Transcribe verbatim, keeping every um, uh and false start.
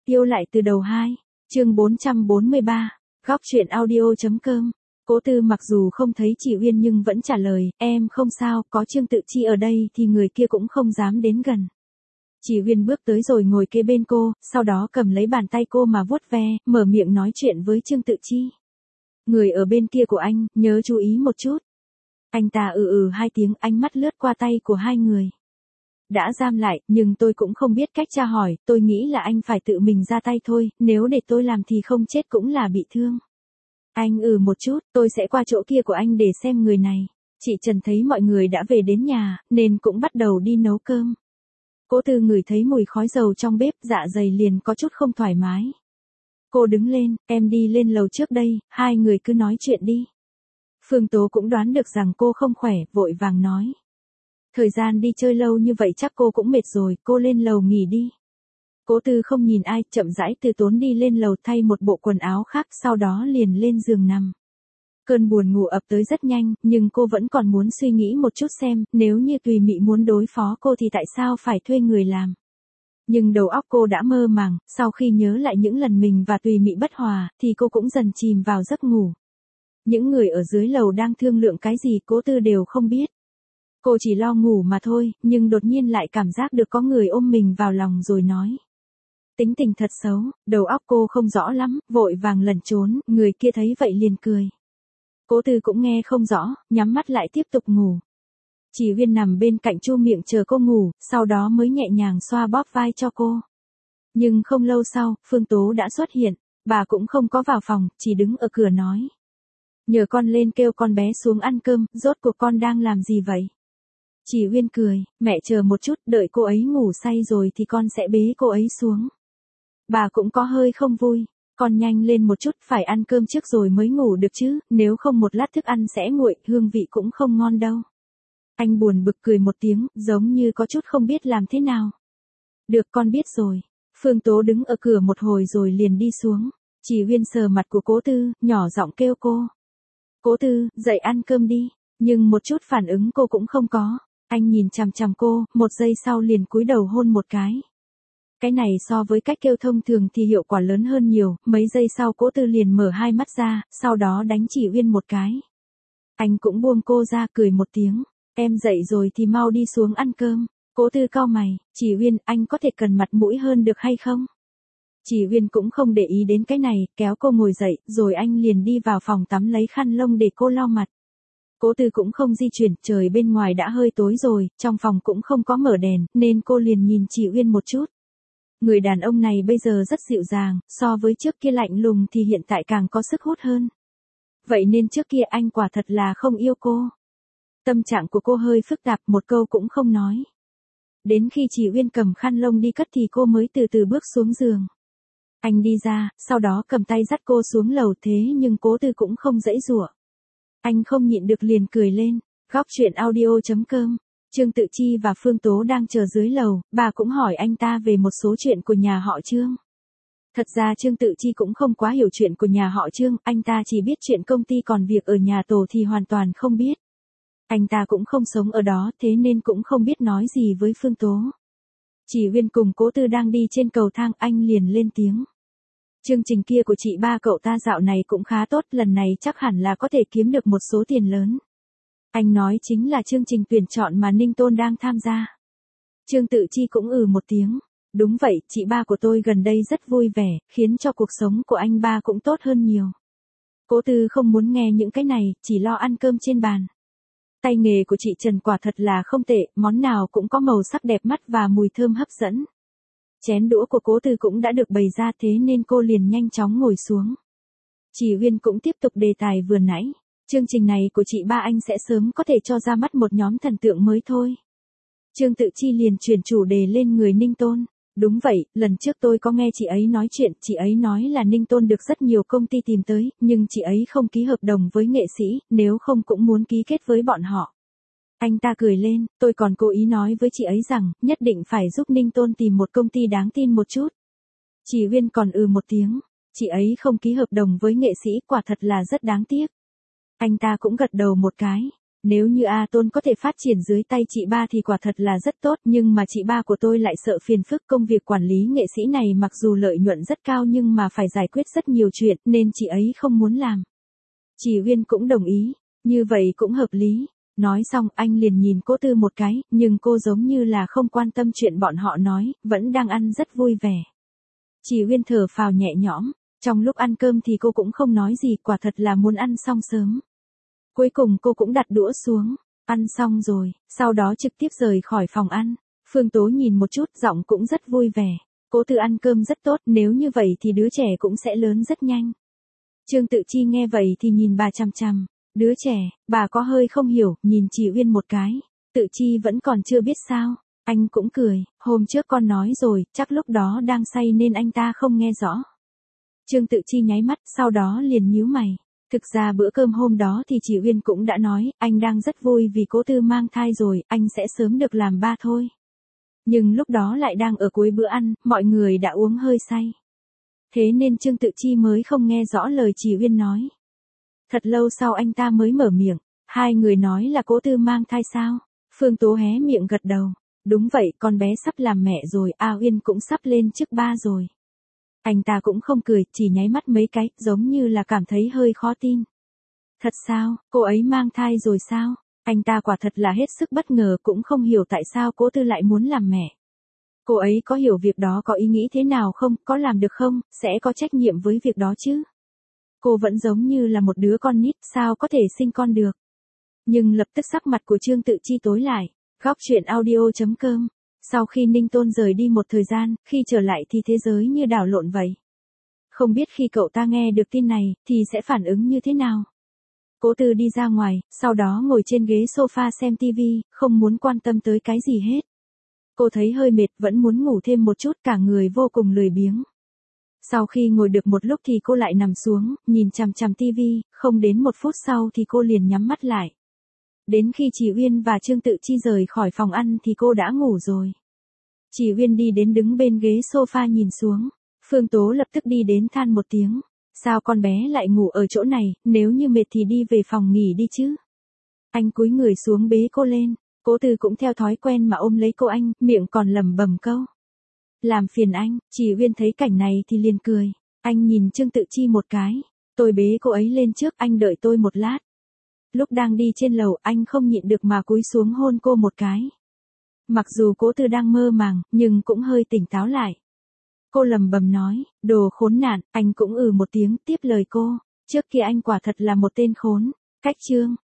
Tiêu lại từ đầu hai. Chương bốn trăm bốn mươi ba. Góc truyện audio.com. Cố Tư mặc dù không thấy chị Uyên nhưng vẫn trả lời, em không sao, có Trương Tự Chi ở đây thì người kia cũng không dám đến gần. Chị Uyên bước tới rồi ngồi kế bên cô, sau đó cầm lấy bàn tay cô mà vuốt ve, mở miệng nói chuyện với Trương Tự Chi. Người ở bên kia của anh, nhớ chú ý một chút. Anh ta ừ ừ hai tiếng, ánh mắt lướt qua tay của hai người. Đã giam lại, nhưng tôi cũng không biết cách tra hỏi, tôi nghĩ là anh phải tự mình ra tay thôi, nếu để tôi làm thì không chết cũng là bị thương. Anh ừ một chút, tôi sẽ qua chỗ kia của anh để xem người này. Chị Trần thấy mọi người đã về đến nhà, nên cũng bắt đầu đi nấu cơm. Cố Tư ngửi thấy mùi khói dầu trong bếp, dạ dày liền có chút không thoải mái. Cô đứng lên, em đi lên lầu trước đây, hai người cứ nói chuyện đi. Phương Tố cũng đoán được rằng cô không khỏe, vội vàng nói. Thời gian đi chơi lâu như vậy chắc cô cũng mệt rồi, cô lên lầu nghỉ đi. Cố Tư không nhìn ai, chậm rãi từ tốn đi lên lầu thay một bộ quần áo khác, sau đó liền lên giường nằm. Cơn buồn ngủ ập tới rất nhanh, nhưng cô vẫn còn muốn suy nghĩ một chút xem, nếu như Tùy Mị muốn đối phó cô thì tại sao phải thuê người làm. Nhưng đầu óc cô đã mơ màng, sau khi nhớ lại những lần mình và Tùy Mị bất hòa, thì cô cũng dần chìm vào giấc ngủ. Những người ở dưới lầu đang thương lượng cái gì Cố Tư đều không biết. Cô chỉ lo ngủ mà thôi, nhưng đột nhiên lại cảm giác được có người ôm mình vào lòng rồi nói. Tính tình thật xấu, đầu óc cô không rõ lắm, vội vàng lẩn trốn, người kia thấy vậy liền cười. Cố Tư cũng nghe không rõ, nhắm mắt lại tiếp tục ngủ. Chỉ Uyên nằm bên cạnh chu miệng chờ cô ngủ, sau đó mới nhẹ nhàng xoa bóp vai cho cô. Nhưng không lâu sau, Phương Tố đã xuất hiện, bà cũng không có vào phòng, chỉ đứng ở cửa nói. Nhờ con lên kêu con bé xuống ăn cơm, rốt cuộc con đang làm gì vậy? Chỉ Uyên cười, mẹ chờ một chút, đợi cô ấy ngủ say rồi thì con sẽ bế cô ấy xuống. Bà cũng có hơi không vui, con nhanh lên một chút, phải ăn cơm trước rồi mới ngủ được chứ, nếu không một lát thức ăn sẽ nguội, hương vị cũng không ngon đâu. Anh buồn bực cười một tiếng, giống như có chút không biết làm thế nào. Được con biết rồi. Phương Tố đứng ở cửa một hồi rồi liền đi xuống. Chỉ Uyên sờ mặt của Cố Tư, nhỏ giọng kêu cô. Cố Tư, dậy ăn cơm đi. Nhưng một chút phản ứng cô cũng không có. Anh nhìn chằm chằm cô, một giây sau liền cúi đầu hôn một cái. Cái này so với cách kêu thông thường thì hiệu quả lớn hơn nhiều, mấy giây sau Cố Tư liền mở hai mắt ra, sau đó đánh Chỉ Uyên một cái. Anh cũng buông cô ra, cười một tiếng. Em dậy rồi thì mau đi xuống ăn cơm. Cố Tư cau mày, Chỉ Uyên, anh có thể cần mặt mũi hơn được hay không? Chỉ Uyên cũng không để ý đến cái này, kéo cô ngồi dậy, rồi anh liền đi vào phòng tắm lấy khăn lông để cô lau mặt. Cố Tư cũng không di chuyển, trời bên ngoài đã hơi tối rồi, trong phòng cũng không có mở đèn, nên cô liền nhìn Chỉ Uyên một chút. Người đàn ông này bây giờ rất dịu dàng, so với trước kia lạnh lùng thì hiện tại càng có sức hút hơn. Vậy nên trước kia anh quả thật là không yêu cô. Tâm trạng của cô hơi phức tạp, một câu cũng không nói. Đến khi Chỉ Uyên cầm khăn lông đi cất thì cô mới từ từ bước xuống giường. Anh đi ra, sau đó cầm tay dắt cô xuống lầu, thế nhưng Cố Tư cũng không giãy giụa. Anh không nhịn được liền cười lên. Góc truyện audio.com. Trương Tự Chi và Phương Tố đang chờ dưới lầu, bà cũng hỏi anh ta về một số chuyện của nhà họ Trương. Thật ra Trương Tự Chi cũng không quá hiểu chuyện của nhà họ Trương, anh ta chỉ biết chuyện công ty, còn việc ở nhà tổ thì hoàn toàn không biết. Anh ta cũng không sống ở đó, thế nên cũng không biết nói gì với Phương Tố. Chỉ Uyên cùng Cố Tư đang đi trên cầu thang, anh liền lên tiếng. Chương trình kia của chị ba cậu ta dạo này cũng khá tốt, lần này chắc hẳn là có thể kiếm được một số tiền lớn. Anh nói chính là chương trình tuyển chọn mà Ninh Tôn đang tham gia. Trương Tự Chi cũng ừ một tiếng. Đúng vậy, chị ba của tôi gần đây rất vui vẻ, khiến cho cuộc sống của anh ba cũng tốt hơn nhiều. Cố Tư không muốn nghe những cái này, chỉ lo ăn cơm trên bàn. Tay nghề của chị Trần quả thật là không tệ, món nào cũng có màu sắc đẹp mắt và mùi thơm hấp dẫn. Chén đũa của Cố Tư cũng đã được bày ra, thế nên cô liền nhanh chóng ngồi xuống. Chỉ Uyên cũng tiếp tục đề tài vừa nãy. Chương trình này của chị ba anh sẽ sớm có thể cho ra mắt một nhóm thần tượng mới thôi. Trương Tự Chi liền chuyển chủ đề lên người Ninh Tôn. Đúng vậy, lần trước tôi có nghe chị ấy nói chuyện, chị ấy nói là Ninh Tôn được rất nhiều công ty tìm tới, nhưng chị ấy không ký hợp đồng với nghệ sĩ, nếu không cũng muốn ký kết với bọn họ. Anh ta cười lên, tôi còn cố ý nói với chị ấy rằng, nhất định phải giúp Ninh Tôn tìm một công ty đáng tin một chút. Chỉ Uyên còn ừ một tiếng, chị ấy không ký hợp đồng với nghệ sĩ, quả thật là rất đáng tiếc. Anh ta cũng gật đầu một cái. Nếu như A Tôn có thể phát triển dưới tay chị ba thì quả thật là rất tốt, nhưng mà chị ba của tôi lại sợ phiền phức công việc quản lý nghệ sĩ này, mặc dù lợi nhuận rất cao nhưng mà phải giải quyết rất nhiều chuyện nên chị ấy không muốn làm. Chị Uyên cũng đồng ý, như vậy cũng hợp lý. Nói xong anh liền nhìn Cố Tư một cái, nhưng cô giống như là không quan tâm chuyện bọn họ nói, vẫn đang ăn rất vui vẻ. Chị Uyên thở phào nhẹ nhõm, trong lúc ăn cơm thì cô cũng không nói gì, quả thật là muốn ăn xong sớm. Cuối cùng cô cũng đặt đũa xuống, ăn xong rồi, sau đó trực tiếp rời khỏi phòng ăn. Phương Tố nhìn một chút, giọng cũng rất vui vẻ. Cố Tư ăn cơm rất tốt, nếu như vậy thì đứa trẻ cũng sẽ lớn rất nhanh. Trương Tự Chi nghe vậy thì nhìn bà chằm chằm. Đứa trẻ, bà có hơi không hiểu, nhìn chị Uyên một cái. Tự Chi vẫn còn chưa biết sao. Anh cũng cười, hôm trước con nói rồi, chắc lúc đó đang say nên anh ta không nghe rõ. Trương Tự Chi nháy mắt, sau đó liền nhíu mày. Thực ra bữa cơm hôm đó thì chị Uyên cũng đã nói, anh đang rất vui vì Cố Tư mang thai rồi, anh sẽ sớm được làm ba thôi. Nhưng lúc đó lại đang ở cuối bữa ăn, mọi người đã uống hơi say. Thế nên Trương Tự Chi mới không nghe rõ lời chị Uyên nói. Thật lâu sau anh ta mới mở miệng, hai người nói là Cố Tư mang thai sao? Phương Tố hé miệng gật đầu. Đúng vậy, con bé sắp làm mẹ rồi, A Uyên cũng sắp lên chức ba rồi. Anh ta cũng không cười, chỉ nháy mắt mấy cái, giống như là cảm thấy hơi khó tin. Thật sao, cô ấy mang thai rồi sao? Anh ta quả thật là hết sức bất ngờ, cũng không hiểu tại sao Cố Tư lại muốn làm mẹ. Cô ấy có hiểu việc đó có ý nghĩ thế nào không, có làm được không, sẽ có trách nhiệm với việc đó chứ? Cô vẫn giống như là một đứa con nít, sao có thể sinh con được? Nhưng lập tức sắc mặt của Trương Tự Chi tối lại. Góc truyện audio chấm com. Sau khi Ninh Tôn rời đi một thời gian, khi trở lại thì thế giới như đảo lộn vậy. Không biết khi cậu ta nghe được tin này, thì sẽ phản ứng như thế nào? Cố Tư đi ra ngoài, sau đó ngồi trên ghế sofa xem tivi, không muốn quan tâm tới cái gì hết. Cô thấy hơi mệt, vẫn muốn ngủ thêm một chút, cả người vô cùng lười biếng. Sau khi ngồi được một lúc thì cô lại nằm xuống, nhìn chằm chằm tivi, không đến một phút sau thì cô liền nhắm mắt lại. Đến khi chị Uyên và Trương Tự Chi rời khỏi phòng ăn thì cô đã ngủ rồi. Chị Uyên đi đến đứng bên ghế sofa nhìn xuống. Phương Tố lập tức đi đến than một tiếng. Sao con bé lại ngủ ở chỗ này, nếu như mệt thì đi về phòng nghỉ đi chứ. Anh cúi người xuống bế cô lên. Cố Tư cũng theo thói quen mà ôm lấy cô anh, miệng còn lẩm bẩm câu. Làm phiền anh, chị Uyên thấy cảnh này thì liền cười. Anh nhìn Trương Tự Chi một cái. Tôi bế cô ấy lên trước, anh đợi tôi một lát. Lúc đang đi trên lầu, anh không nhịn được mà cúi xuống hôn cô một cái. Mặc dù Cố Tư đang mơ màng, nhưng cũng hơi tỉnh táo lại. Cô lầm bầm nói, đồ khốn nạn, anh cũng ừ một tiếng tiếp lời cô. Trước kia anh quả thật là một tên khốn. Cách chương.